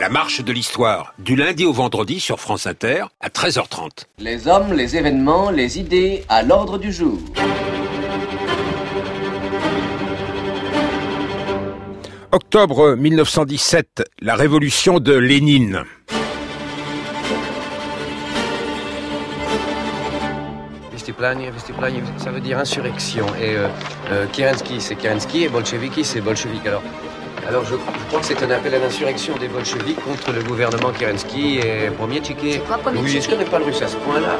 marche de l'histoire, du lundi au vendredi sur France Inter à 13h30. Les hommes, les événements, les idées à l'ordre du jour. Octobre 1917, la révolution de Lénine. Vystuplanie, ça veut dire insurrection. Et Kerensky, c'est Kerensky, et bolcheviky, c'est bolchevique. Alors je crois que c'est un appel à l'insurrection des bolcheviks contre le gouvernement Kerensky et Pomietchiki. C'est quoi Pomietchiki? Oui, je connais pas le russe à ce point-là.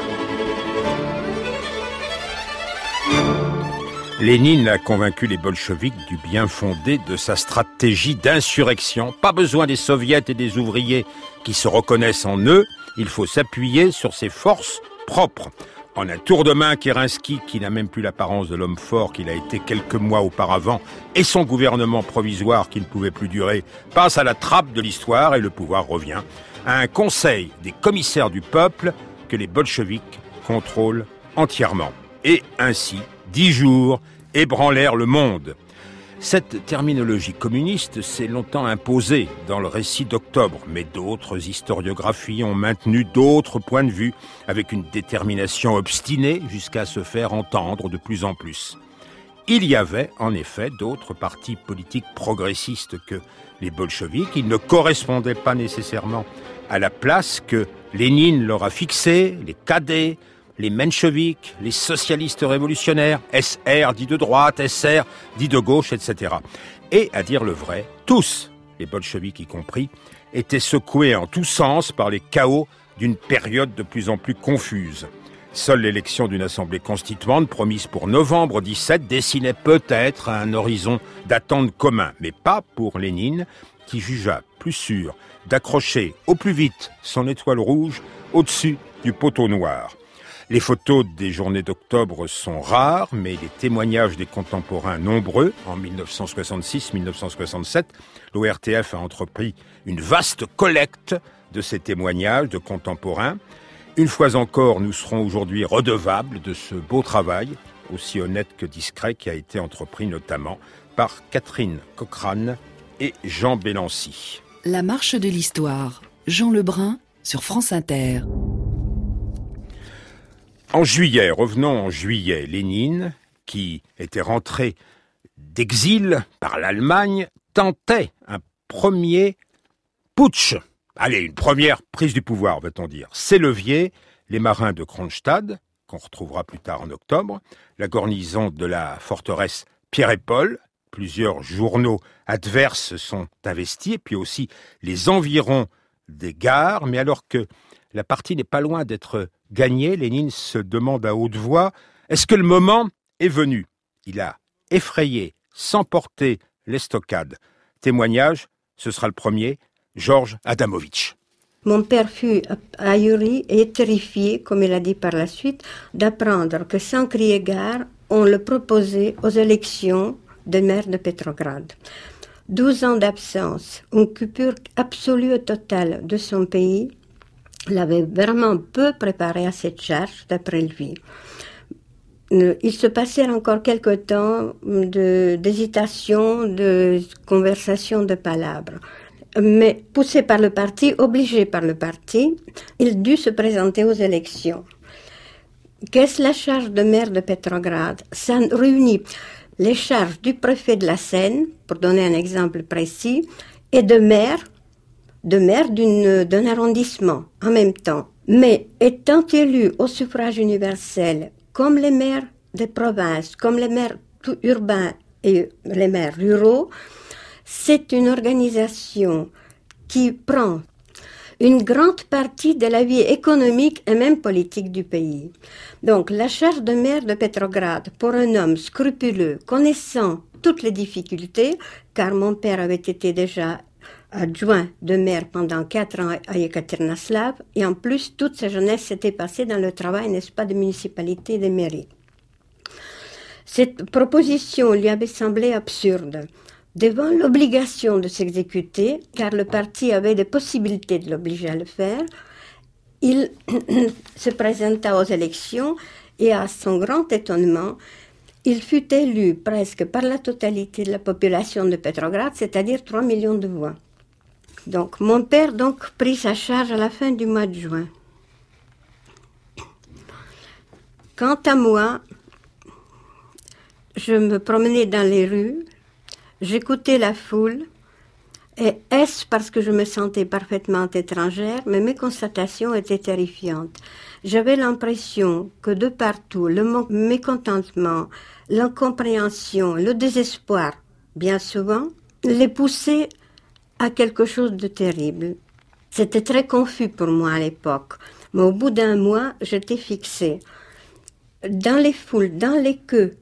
Lénine a convaincu les bolcheviks du bien fondé de sa stratégie d'insurrection. Pas besoin des soviets et des ouvriers qui se reconnaissent en eux, il faut s'appuyer sur ses forces propres. En un tour de main, Kerensky, qui n'a même plus l'apparence de l'homme fort qu'il a été quelques mois auparavant, et son gouvernement provisoire qui ne pouvait plus durer, passe à la trappe de l'histoire et le pouvoir revient à un conseil des commissaires du peuple que les bolcheviks contrôlent entièrement. Et ainsi, 10 jours ébranlèrent le monde. Cette terminologie communiste s'est longtemps imposée dans le récit d'octobre, mais d'autres historiographies ont maintenu d'autres points de vue avec une détermination obstinée jusqu'à se faire entendre de plus en plus. Il y avait en effet d'autres partis politiques progressistes que les bolcheviks. Ils ne correspondaient pas nécessairement à la place que Lénine leur a fixée, les cadets, les mencheviks, les socialistes révolutionnaires, SR dit de droite, SR dit de gauche, etc. Et, à dire le vrai, tous, les bolcheviks y compris, étaient secoués en tous sens par les chaos d'une période de plus en plus confuse. Seule l'élection d'une assemblée constituante, promise pour novembre 17, dessinait peut-être un horizon d'attente commun, mais pas pour Lénine, qui jugea plus sûr d'accrocher au plus vite son étoile rouge au-dessus du poteau noir. Les photos des journées d'octobre sont rares, mais les témoignages des contemporains nombreux. En 1966-1967, l'ORTF a entrepris une vaste collecte de ces témoignages de contemporains. Une fois encore, nous serons aujourd'hui redevables de ce beau travail, aussi honnête que discret, qui a été entrepris notamment par Catherine Cochrane et Jean Bélancy. La marche de l'histoire, Jean Lebrun sur France Inter. En juillet, revenons en juillet, Lénine, qui était rentré d'exil par l'Allemagne, tentait un premier putsch. Allez, une première prise du pouvoir, va-t-on dire. Ses leviers, les marins de Kronstadt, qu'on retrouvera plus tard en octobre, la garnison de la forteresse Pierre et Paul, plusieurs journaux adverses sont investis, et puis aussi les environs des gares, mais alors que la partie n'est pas loin d'être gagnée, Lénine se demande à haute voix, est-ce que le moment est venu? Il a effrayé, s'emporter l'estocade. Témoignage, ce sera le premier, Georges Adamovitch. Mon père fut ahuri et terrifié, comme il a dit par la suite, d'apprendre que sans crier gare, on le proposait aux élections de maire de Petrograd. 12 ans d'absence, une coupure absolue et totale de son pays, l'avait vraiment peu préparé à cette charge, d'après lui. Il se passait encore quelque temps d'hésitation, de conversation, de palabres. Mais poussé par le parti, obligé par le parti, il dut se présenter aux élections. Qu'est-ce la charge de maire de Petrograd? Ça réunit les charges du préfet de la Seine, pour donner un exemple précis, et de maire d'un arrondissement en même temps. Mais étant élu au suffrage universel, comme les maires des provinces, comme les maires urbains et les maires ruraux, c'est une organisation qui prend une grande partie de la vie économique et même politique du pays. Donc la charge de maire de Petrograd, pour un homme scrupuleux, connaissant toutes les difficultés, car mon père avait été déjà adjoint de maire pendant 4 ans à Yekaterinoslav, et en plus, toute sa jeunesse s'était passée dans le travail, n'est-ce pas, de municipalité et de mairie. Cette proposition lui avait semblé absurde. Devant l'obligation de s'exécuter, car le parti avait des possibilités de l'obliger à le faire, il se présenta aux élections et à son grand étonnement, il fut élu presque par la totalité de la population de Petrograd, c'est-à-dire 3 millions de voix. Donc, mon père prit sa charge à la fin du mois de juin. Quant à moi, je me promenais dans les rues, j'écoutais la foule, et est-ce parce que je me sentais parfaitement étrangère, mais mes constatations étaient terrifiantes. J'avais l'impression que de partout, le mécontentement, l'incompréhension, le désespoir, bien souvent, les poussait à quelque chose de terrible. C'était très confus pour moi à l'époque, mais au bout d'un mois, j'étais fixée. Dans les foules, dans les queues,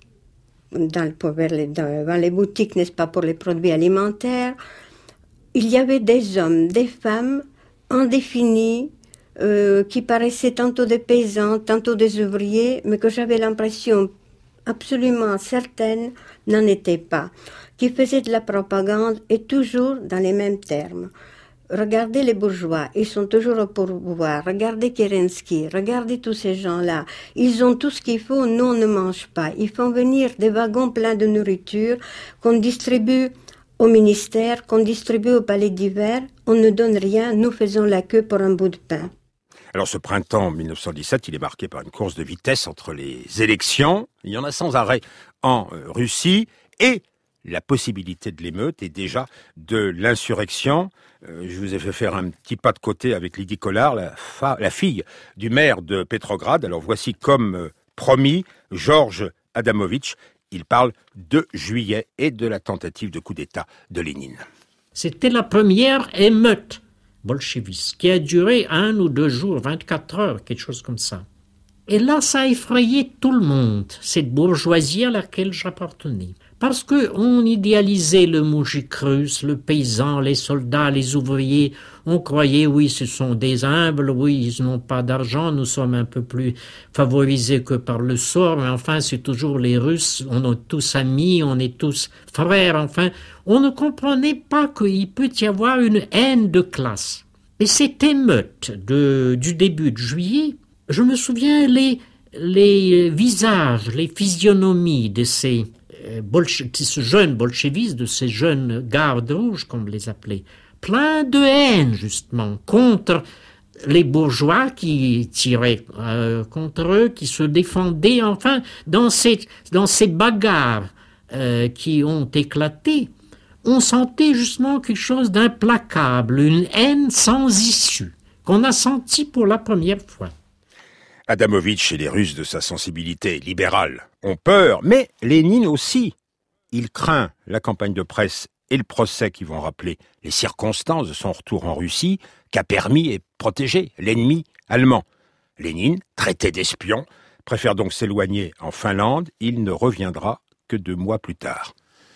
devant les boutiques, n'est-ce pas, pour les produits alimentaires, il y avait des hommes, des femmes indéfinis, qui paraissaient tantôt des paysans, tantôt des ouvriers, mais que j'avais l'impression absolument certaine n'en étaient pas, qui faisaient de la propagande et toujours dans les mêmes termes. Regardez les bourgeois, ils sont toujours au pouvoir. Regardez Kerensky, regardez tous ces gens-là. Ils ont tout ce qu'il faut, nous on ne mange pas. Ils font venir des wagons pleins de nourriture qu'on distribue au ministère, qu'on distribue au palais d'hiver. On ne donne rien, nous faisons la queue pour un bout de pain. Alors ce printemps 1917, il est marqué par une course de vitesse entre les élections. Il y en a sans arrêt en Russie et la possibilité de l'émeute et déjà de l'insurrection. Je vous ai fait faire un petit pas de côté avec Lydie Collard, la fille du maire de Petrograd. Alors voici comme promis, Georges Adamovitch. Il parle de juillet et de la tentative de coup d'État de Lénine. C'était la première émeute bolchéviste qui a duré 1 ou 2 jours, 24 heures, quelque chose comme ça. Et là, ça a effrayé tout le monde, cette bourgeoisie à laquelle j'appartenais. Parce qu'on idéalisait le moujik russe, le paysan, les soldats, les ouvriers. On croyait, oui, ce sont des humbles, oui, ils n'ont pas d'argent, nous sommes un peu plus favorisés que par le sort, mais enfin, c'est toujours les Russes, on est tous amis, on est tous frères, enfin. On ne comprenait pas qu'il peut y avoir une haine de classe. Et cette émeute du début de juillet, je me souviens les visages, les physionomies de ces jeunes bolchevistes, de ces jeunes gardes rouges, comme on les appelait, plein de haine, justement, contre les bourgeois qui tiraient contre eux, qui se défendaient, enfin, dans ces bagarres qui ont éclaté, on sentait justement quelque chose d'implacable, une haine sans issue, qu'on a senti pour la première fois. Adamovitch et les Russes de sa sensibilité libérale ont peur, mais Lénine aussi. Il craint la campagne de presse et le procès qui vont rappeler les circonstances de son retour en Russie, qu'a permis et protégé l'ennemi allemand. Lénine, traité d'espion, préfère donc s'éloigner en Finlande. Il ne reviendra que 2 mois plus tard.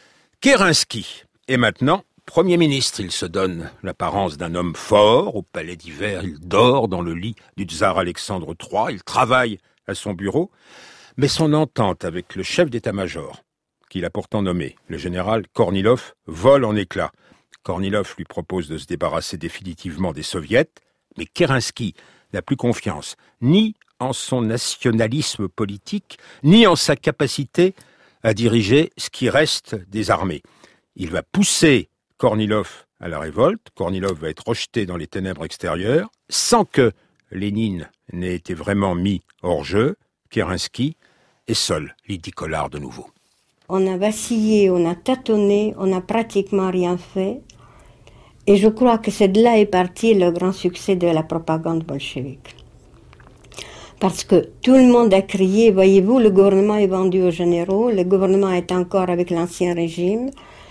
Kerensky est maintenant Premier ministre. Il se donne l'apparence d'un homme fort. Au palais d'hiver, il dort dans le lit du tsar Alexandre III. Il travaille à son bureau. Mais son entente avec le chef d'état-major, qu'il a pourtant nommé, le général Kornilov, vole en éclats. Kornilov lui propose de se débarrasser définitivement des soviets, mais Kerensky n'a plus confiance ni en son nationalisme politique, ni en sa capacité à diriger ce qui reste des armées. Il va pousser Kornilov à la révolte. Kornilov va être rejeté dans les ténèbres extérieures, sans que Lénine n'ait été vraiment mis hors jeu. Kerensky est seul, Lydie Collard de nouveau. On a vacillé, on a tâtonné, on n'a pratiquement rien fait. Et je crois que c'est de là est parti le grand succès de la propagande bolchevique. Parce que tout le monde a crié, voyez-vous, le gouvernement est vendu aux généraux, le gouvernement est encore avec l'ancien régime.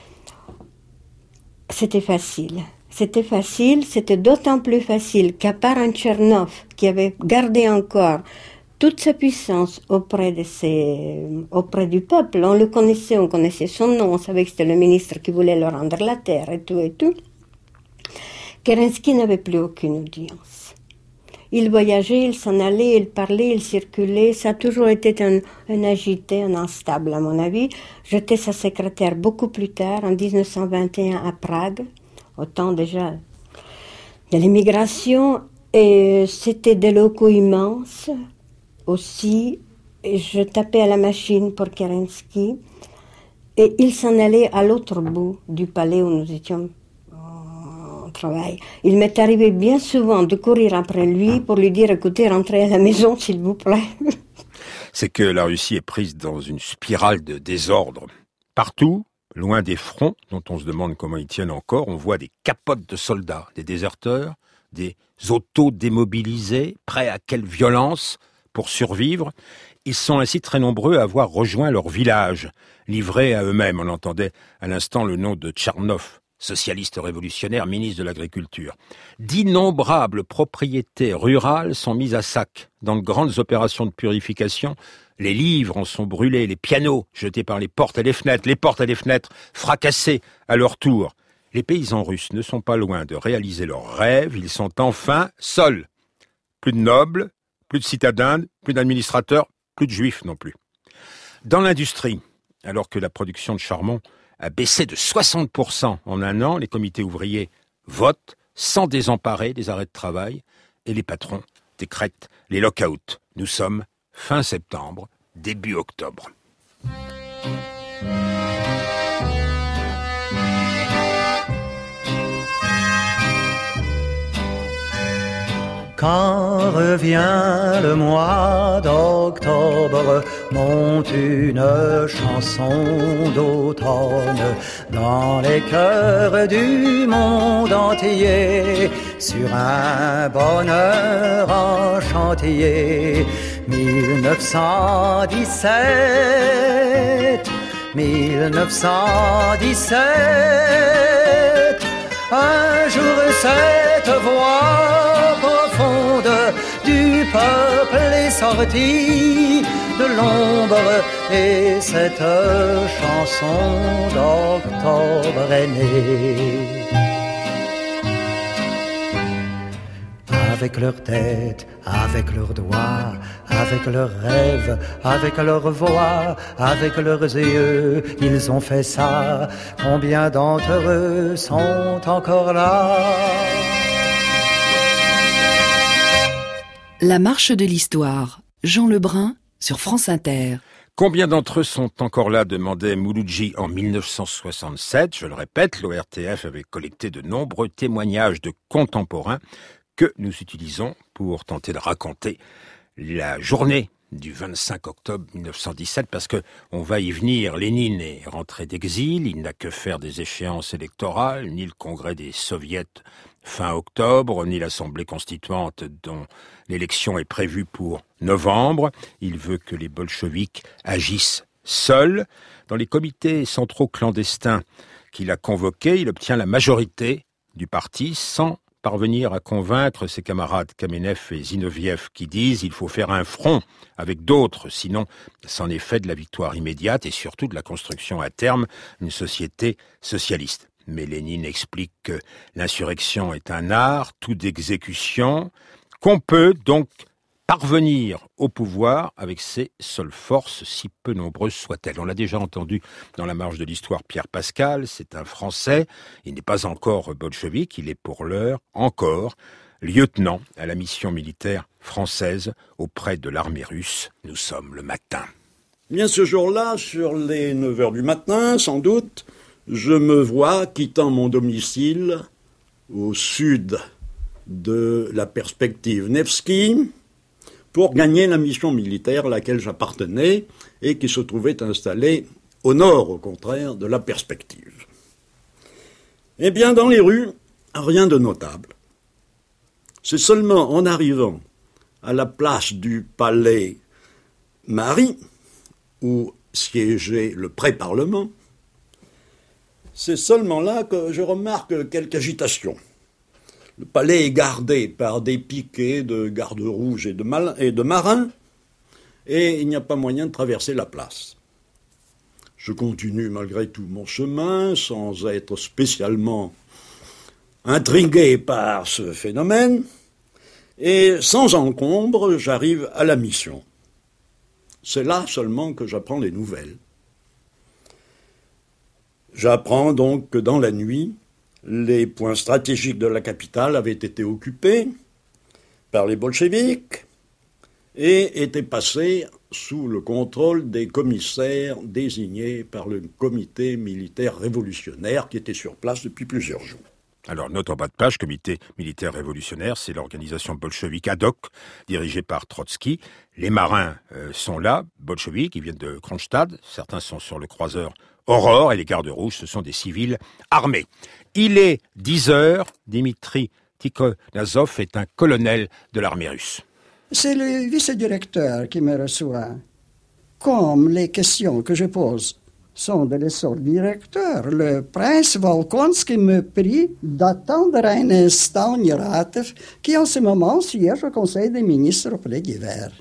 C'était facile. C'était d'autant plus facile qu'à part un Tchernov qui avait gardé encore toute sa puissance auprès du peuple, on le connaissait, on connaissait son nom, on savait que c'était le ministre qui voulait leur rendre la terre et tout. Kerensky n'avait plus aucune audience. Il voyageait, il s'en allait, il parlait, il circulait. Ça a toujours été un agité, un instable, à mon avis. J'étais sa secrétaire beaucoup plus tard, en 1921, à Prague, au temps déjà de l'immigration. Et c'était des locaux immenses aussi. Et je tapais à la machine pour Kerensky. Et il s'en allait à l'autre bout du palais où nous étions travail. Il m'est arrivé bien souvent de courir après lui pour lui dire « Écoutez, rentrez à la maison, s'il vous plaît. » C'est que la Russie est prise dans une spirale de désordre. Partout, loin des fronts, dont on se demande comment ils tiennent encore, on voit des capotes de soldats, des déserteurs, des autos démobilisés, prêts à quelle violence pour survivre. Ils sont ainsi très nombreux à avoir rejoint leur village, livrés à eux-mêmes. On entendait à l'instant le nom de Tchernov, socialiste révolutionnaire, ministre de l'Agriculture. D'innombrables propriétés rurales sont mises à sac dans de grandes opérations de purification. Les livres en sont brûlés, les pianos jetés par les portes et les fenêtres fracassées à leur tour. Les paysans russes ne sont pas loin de réaliser leurs rêves. Ils sont enfin seuls. Plus de nobles, plus de citadins, plus d'administrateurs, plus de juifs non plus. Dans l'industrie, alors que la production de charbon a baissé de 60% en un an, les comités ouvriers votent sans désemparer des arrêts de travail et les patrons décrètent les lock-outs. Nous sommes fin septembre, début octobre. Quand revient le mois d'octobre, monte une chanson d'automne dans les cœurs du monde entier, sur un bonheur en chantier. 1917, 1917, un jour cette voix profonde du peuple est sortie de l'ombre et cette chanson d'octobre est née. Avec leurs têtes, avec leurs doigts, avec leurs rêves, avec leur voix, avec leurs yeux, ils ont fait ça. Combien d'entre eux sont encore là? La marche de l'histoire. Jean Lebrun sur France Inter. Combien d'entre eux sont encore là, demandait Mouloudji en 1967. Je le répète, l'ORTF avait collecté de nombreux témoignages de contemporains que nous utilisons pour tenter de raconter la journée du 25 octobre 1917, parce que on va y venir. Lénine est rentré d'exil, il n'a que faire des échéances électorales, ni le congrès des soviets fin octobre, ni l'assemblée constituante dont l'élection est prévue pour novembre. Il veut que les bolcheviks agissent seuls. Dans les comités centraux clandestins qu'il a convoqués, il obtient la majorité du parti sans parvenir à convaincre ses camarades Kamenev et Zinoviev qui disent il faut faire un front avec d'autres, sinon c'en est fait de la victoire immédiate et surtout de la construction à terme d'une société socialiste. Mais Lénine explique que l'insurrection est un art, tout d'exécution, qu'on peut donc parvenir au pouvoir avec ses seules forces, si peu nombreuses soient-elles. On l'a déjà entendu dans la marche de l'histoire, Pierre Pascal, c'est un Français, il n'est pas encore bolchevique, il est pour l'heure encore lieutenant à la mission militaire française auprès de l'armée russe. Nous sommes le matin. Bien ce jour-là, sur les 9h du matin, sans doute, je me vois quittant mon domicile au sud de la perspective Nevski pour gagner la mission militaire à laquelle j'appartenais et qui se trouvait installée au nord, au contraire, de la perspective. Eh bien, dans les rues, rien de notable. C'est seulement en arrivant à la place du palais Marie, où siégeait le pré-parlement, c'est seulement là que je remarque quelque agitation. Le palais est gardé par des piquets de gardes rouges et de marins, et il n'y a pas moyen de traverser la place. Je continue malgré tout mon chemin, sans être spécialement intrigué par ce phénomène, et sans encombre, j'arrive à la mission. C'est là seulement que j'apprends les nouvelles. J'apprends donc que dans la nuit, les points stratégiques de la capitale avaient été occupés par les bolcheviks et étaient passés sous le contrôle des commissaires désignés par le comité militaire révolutionnaire qui était sur place depuis plusieurs jours. Alors, note en bas de page, comité militaire révolutionnaire, c'est l'organisation bolchevique ad hoc, dirigée par Trotsky. Les marins sont là, bolcheviques, ils viennent de Kronstadt, certains sont sur le croiseur Aurore, et les gardes rouges, ce sont des civils armés. Il est 10 heures, Dimitri Tikhonazov est un colonel de l'armée russe. C'est le vice-directeur qui me reçoit. Comme les questions que je pose sont de l'essor directeur, le prince Volkonsky me prie d'attendre un instant Neratov, qui en ce moment siège au Conseil des ministres au Palais d'hiver.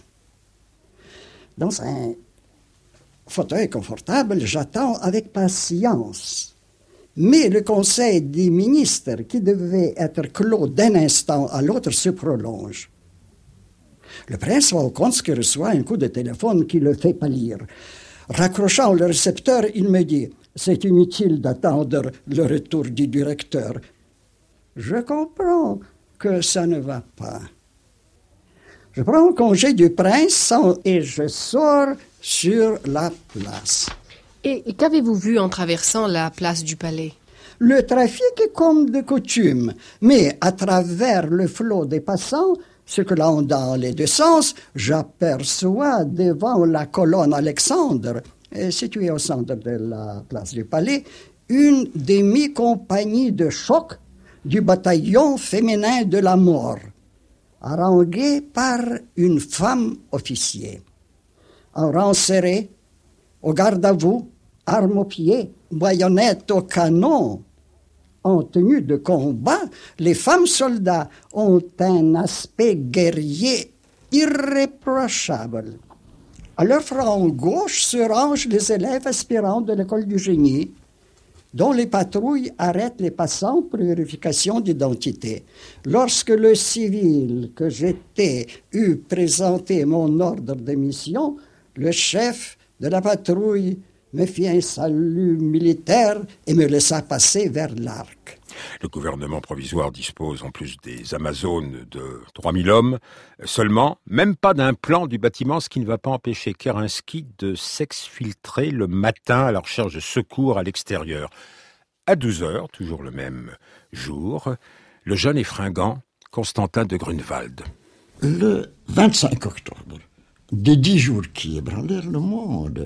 Dans un fauteuil confortable, j'attends avec patience. Mais le Conseil des ministres, qui devait être clos d'un instant à l'autre, se prolonge. Le prince Volkonsky reçoit un coup de téléphone qui le fait pâlir. Raccrochant le récepteur, il me dit « C'est inutile d'attendre le retour du directeur. » Je comprends que ça ne va pas. Je prends congé du prince et je sors sur la place. Et qu'avez-vous vu en traversant la place du Palais? Le trafic est comme de coutume, mais à travers le flot des passants, circulant dans les deux sens, j'aperçois devant la colonne Alexandre, située au centre de la place du Palais, une demi-compagnie de choc du bataillon féminin de la mort, haranguée par une femme officier. En rang serré, au garde à vous, armes aux pieds, baïonnettes au canon. En tenue de combat, les femmes soldats ont un aspect guerrier irréprochable. À leur front gauche se rangent les élèves aspirants de l'école du génie, dont les patrouilles arrêtent les passants pour vérification d'identité. Lorsque le civil que j'étais eut présenté mon ordre de mission, le chef de la patrouille me fit un salut militaire et me laissa passer vers l'arc. Le gouvernement provisoire dispose en plus des Amazones de 3000 hommes seulement, même pas d'un plan du bâtiment, ce qui ne va pas empêcher Kerensky de s'exfiltrer le matin à la recherche de secours à l'extérieur. À 12 heures, toujours le même jour, le jeune et fringant Constantin de Grunewald. Le 25 octobre, des 10 jours qui ébranlèrent le monde,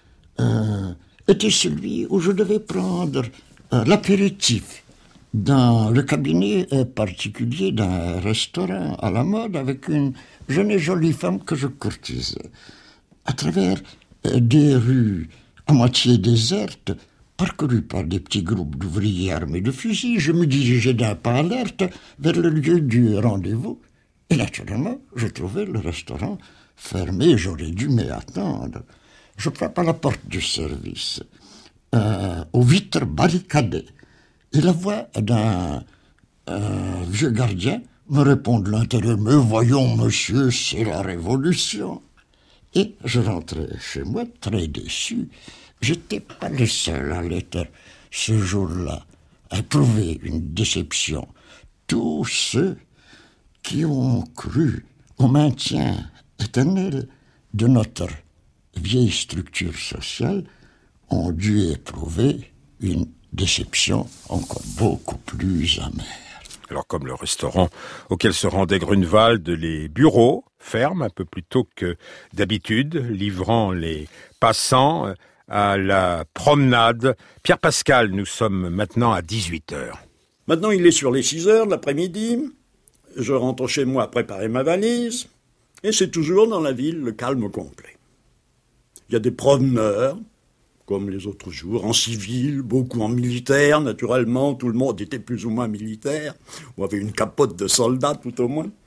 était celui où je devais prendre l'apéritif dans le cabinet particulier d'un restaurant à la mode avec une jeune et jolie femme que je courtisais. À travers des rues à moitié désertes, parcourues par des petits groupes d'ouvriers armés de fusils, je me dirigeais d'un pas alerte vers le lieu du rendez-vous. Et naturellement, je trouvais le restaurant fermé, j'aurais dû m'y attendre. Je frappe à la porte du service, aux vitres barricadées, et la voix d'un vieux gardien me répond de l'intérieur « Mais voyons, monsieur, c'est la Révolution !» Et je rentrais chez moi très déçu. J'étais pas le seul à l'être ce jour-là, à éprouver une déception. Tous ceux qui ont cru au maintien éternel de notre vieille structure sociale ont dû éprouver une déception encore beaucoup plus amère. Alors comme le restaurant auquel se rendait Grunewald, les bureaux ferment un peu plus tôt que d'habitude, livrant les passants à la promenade. Pierre Pascal, nous sommes maintenant à 18h. Maintenant, il est sur les 6h de l'après-midi. Je rentre chez moi préparer ma valise. Et c'est toujours dans la ville le calme complet. Il y a des promeneurs, comme les autres jours, en civil, beaucoup en militaire, naturellement. Tout le monde était plus ou moins militaire. On avait une capote de soldat, tout au moins.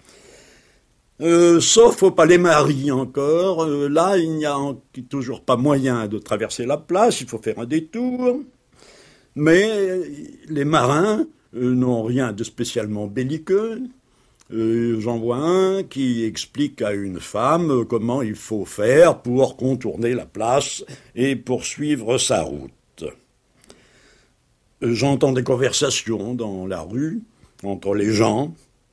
Sauf au Palais Marie encore. Là, il n'y a toujours pas moyen de traverser la place. Il faut faire un détour. Mais les marins n'ont rien de spécialement belliqueux. J'en vois un qui explique à une femme comment il faut faire pour contourner la place et poursuivre sa route. J'entends des conversations dans la rue entre les gens,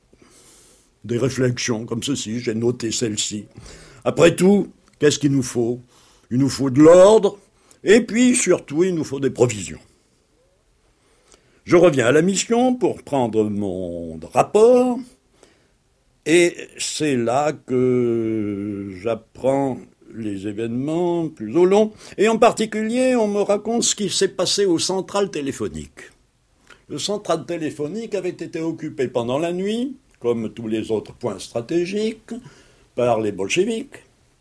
des réflexions comme ceci, j'ai noté celle-ci. Après tout, qu'est-ce qu'il nous faut? Il nous faut de l'ordre et puis surtout il nous faut des provisions. Je reviens à la mission pour prendre mon rapport, et c'est là que j'apprends les événements plus au long, et en particulier, on me raconte ce qui s'est passé aux centrales téléphoniques. Le central téléphonique avait été occupé pendant la nuit, comme tous les autres points stratégiques, par les bolcheviks.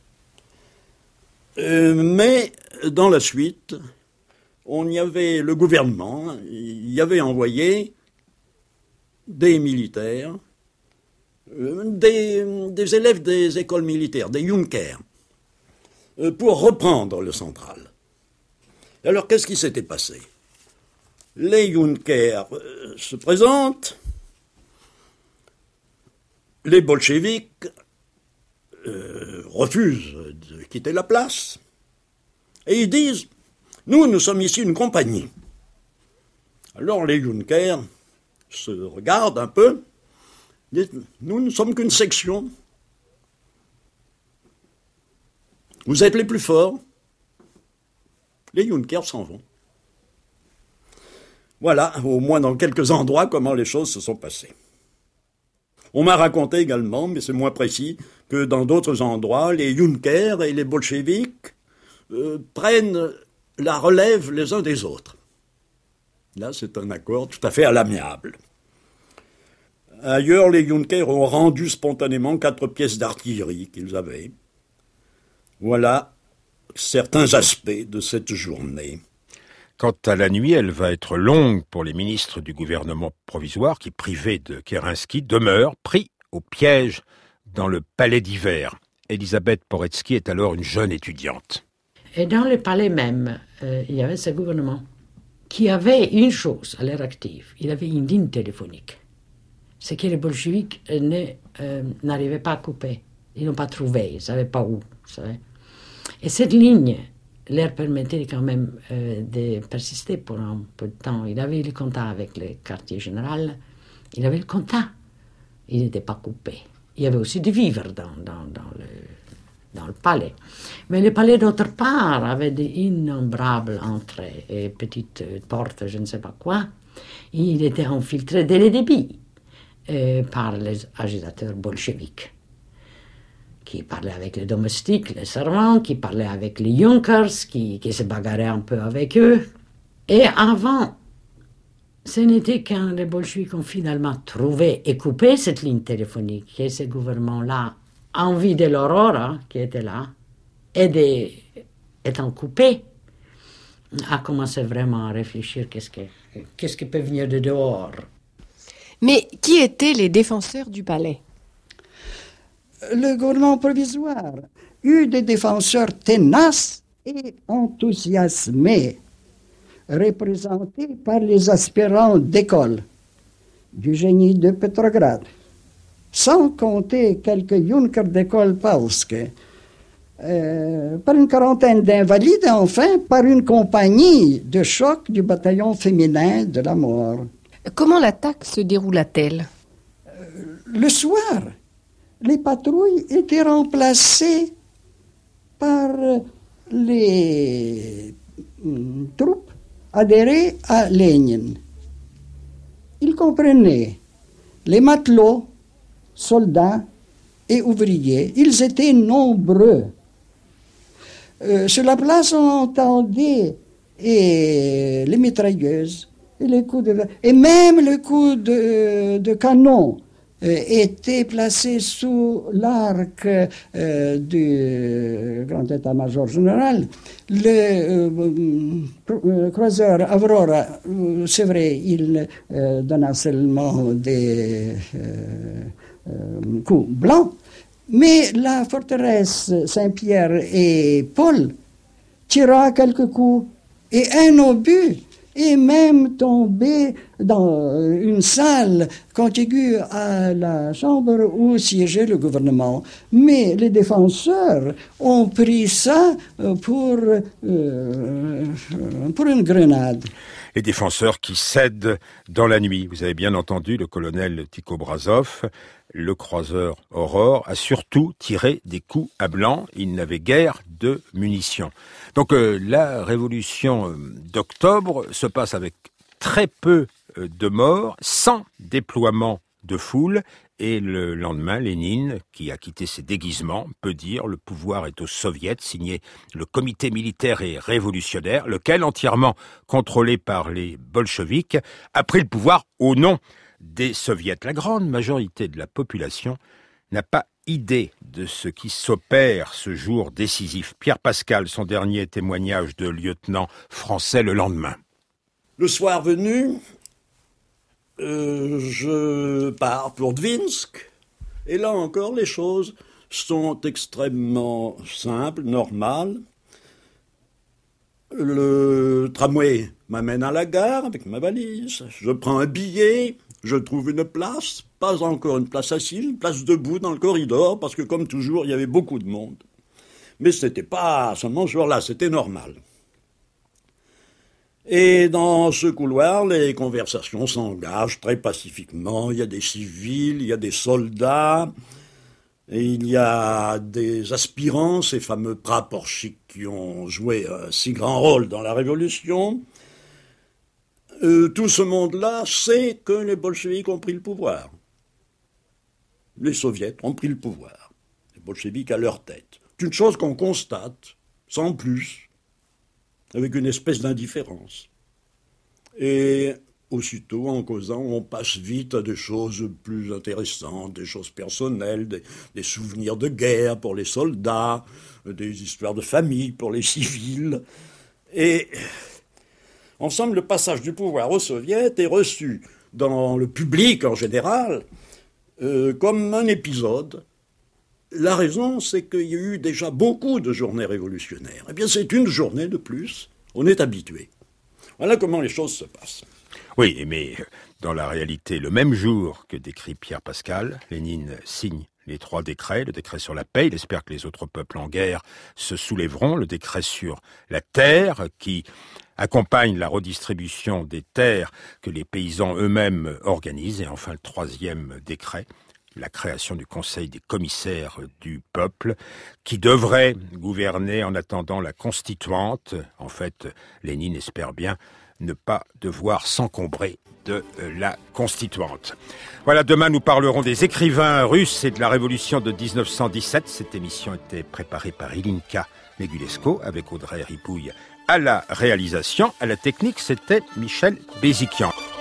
Mais dans la suite, le gouvernement y avait envoyé des militaires, des élèves des écoles militaires, des Junkers, pour reprendre le central. Alors qu'est-ce qui s'était passé? Les Junkers se présentent, les bolcheviks refusent de quitter la place, et ils disent « Nous sommes ici une compagnie ». Alors les Junkers se regardent un peu, disent « Nous ne sommes qu'une section. Vous êtes les plus forts. » Les Junkers s'en vont. Voilà, au moins dans quelques endroits, comment les choses se sont passées. On m'a raconté également, mais c'est moins précis, que dans d'autres endroits, les Junkers et les bolcheviks prennent la relève les uns des autres. Là, c'est un accord tout à fait à l'amiable. Ailleurs, les Junkers ont rendu spontanément 4 pièces d'artillerie qu'ils avaient. Voilà certains aspects de cette journée. Quant à la nuit, elle va être longue pour les ministres du gouvernement provisoire qui, privés de Kerensky, demeurent pris au piège dans le palais d'hiver. Elisabeth Poretsky est alors une jeune étudiante. Et dans le palais même, il y avait ce gouvernement qui avait une chose à l'heure active. Il avait une ligne téléphonique. C'est que les bolcheviks n'arrivaient pas à couper. Ils n'ont pas trouvé, ils ne savaient pas où. Vous savez. Et cette ligne leur permettait quand même de persister pour un peu de temps. Il avait le contact avec le quartier général, il avait le contact. Il n'était pas coupé. Il y avait aussi des vivres dans le palais. Mais le palais, d'autre part, avait d'innombrables entrées et petites portes, je ne sais pas quoi. Il était infiltré dès le début par les agitateurs bolcheviques, qui parlaient avec les domestiques, les servants, qui parlaient avec les Junkers, qui se bagarraient un peu avec eux. Et avant, ce n'était quand les bolcheviks ont finalement trouvé et coupé cette ligne téléphonique que ce gouvernement-là, envie de l'aurore qui était là, et étant coupé, a commencé vraiment à réfléchir qu'est-ce qui peut venir de dehors. Mais qui étaient les défenseurs du palais? Le gouvernement provisoire eut des défenseurs tenaces et enthousiasmés, représentés par les aspirants d'école du génie de Petrograd, sans compter quelques Junkers d'école Paulske, par une quarantaine d'invalides, enfin, par une compagnie de choc du bataillon féminin de la mort. Comment l'attaque se déroula-t-elle? Le soir, les patrouilles étaient remplacées par les troupes adhérées à Lénine. Ils comprenaient les matelots, soldats et ouvriers. Ils étaient nombreux. Sur la place, on entendait les mitrailleuses et les coups et même le coup de canon était placé sous l'arc du grand état-major général. Le croiseur Aurora, c'est vrai, il donna seulement des coups blancs, mais la forteresse Saint-Pierre et Paul tira quelques coups et un obus est même tombé dans une salle contiguë à la chambre où siégeait le gouvernement. Mais les défenseurs ont pris ça pour une grenade. Les défenseurs qui cèdent dans la nuit. Vous avez bien entendu le colonel Tikobrazov, le croiseur Aurore, a surtout tiré des coups à blanc. Il n'avait guère de munitions. Donc la révolution d'octobre se passe avec très peu de morts, sans déploiement de foule. Et le lendemain, Lénine, qui a quitté ses déguisements, peut dire « Le pouvoir est aux soviets », signé le comité militaire et révolutionnaire, lequel, entièrement contrôlé par les bolcheviks, a pris le pouvoir au nom des soviets. La grande majorité de la population n'a pas idée de ce qui s'opère ce jour décisif. Pierre Pascal, son dernier témoignage de lieutenant français le lendemain. Le soir venu, je pars pour Dvinsk, et là encore les choses sont extrêmement simples, normales. Le tramway m'amène à la gare avec ma valise, je prends un billet, je trouve une place, pas encore une place assise, une place debout dans le corridor, parce que comme toujours il y avait beaucoup de monde. Mais ce n'était pas seulement ce jour-là, c'était normal. Et dans ce couloir, les conversations s'engagent très pacifiquement. Il y a des civils, il y a des soldats, et il y a des aspirants, ces fameux praporchik qui ont joué un si grand rôle dans la Révolution. Tout ce monde-là sait que les bolcheviks ont pris le pouvoir. Les soviets ont pris le pouvoir. Les bolcheviks à leur tête. C'est une chose qu'on constate, sans plus, avec une espèce d'indifférence. Et aussitôt, en causant, on passe vite à des choses plus intéressantes, des choses personnelles, des souvenirs de guerre pour les soldats, des histoires de famille pour les civils. Et en somme, le passage du pouvoir aux soviets est reçu dans le public en général comme un épisode. La raison, c'est qu'il y a eu déjà beaucoup de journées révolutionnaires. Eh bien, c'est une journée de plus. On est habitué. Voilà comment les choses se passent. Oui, mais dans la réalité, le même jour que décrit Pierre Pascal, Lénine signe les 3 décrets, le décret sur la paix, il espère que les autres peuples en guerre se soulèveront, le décret sur la terre qui accompagne la redistribution des terres que les paysans eux-mêmes organisent, et enfin le 3e décret, la création du Conseil des commissaires du peuple, qui devrait gouverner en attendant la constituante. En fait, Lénine espère bien ne pas devoir s'encombrer de la constituante. Voilà, demain nous parlerons des écrivains russes et de la révolution de 1917. Cette émission était préparée par Ilinka Negulesco avec Audrey Ripouille à la réalisation. À la technique, c'était Michel Béziquian.